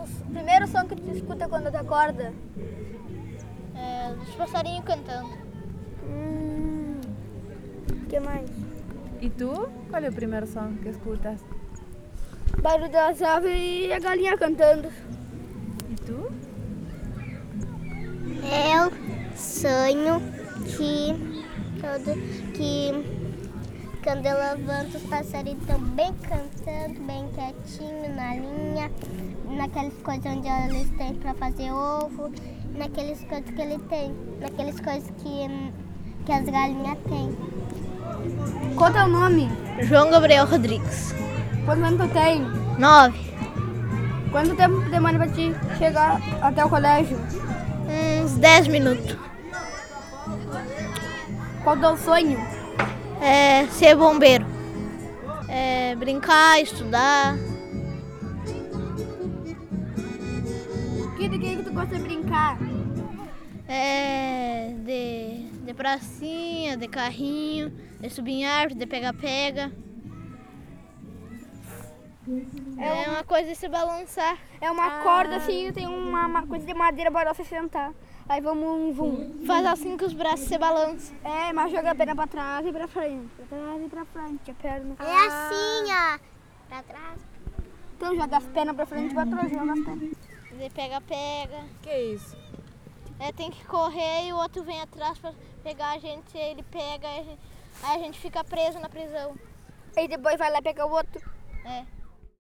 primeiro som que tu escuta quando tu acorda? Os passarinhos cantando. O que mais? E tu? Qual é o primeiro som que escutas? Barulho das aves e a galinha cantando. E tu? Eu sonho que quando eu levanto os passarinhos estão bem cantando, bem quietinho na linha, naquelas coisas onde eles têm para fazer ovo, naquelas coisas que ele tem, naquelas coisas que as galinhas têm. Qual é o teu nome? João Gabriel Rodrigues. Quanto tempo tu tem? 9. Quanto tempo demora pra ti chegar até o colégio? Uns 10 minutos. Qual é o teu sonho? Ser bombeiro. Brincar, estudar. De que tu gosta de brincar? De pracinha, de carrinho, de subir em árvore, de pega-pega. É uma coisa de se balançar. É uma corda assim, tem uma coisa de madeira para você sentar. Aí vamos Faz assim que os braços se balançam. mas joga a perna pra trás e pra frente. Pra trás e pra frente, a perna. É assim, ó, pra trás. Então joga as pernas pra frente e pra trás, joga as pernas. De pega-pega. Que é isso? Tem que correr e o outro vem atrás pra pegar a gente, ele pega, aí a gente fica preso na prisão. Aí depois vai lá pegar o outro. É.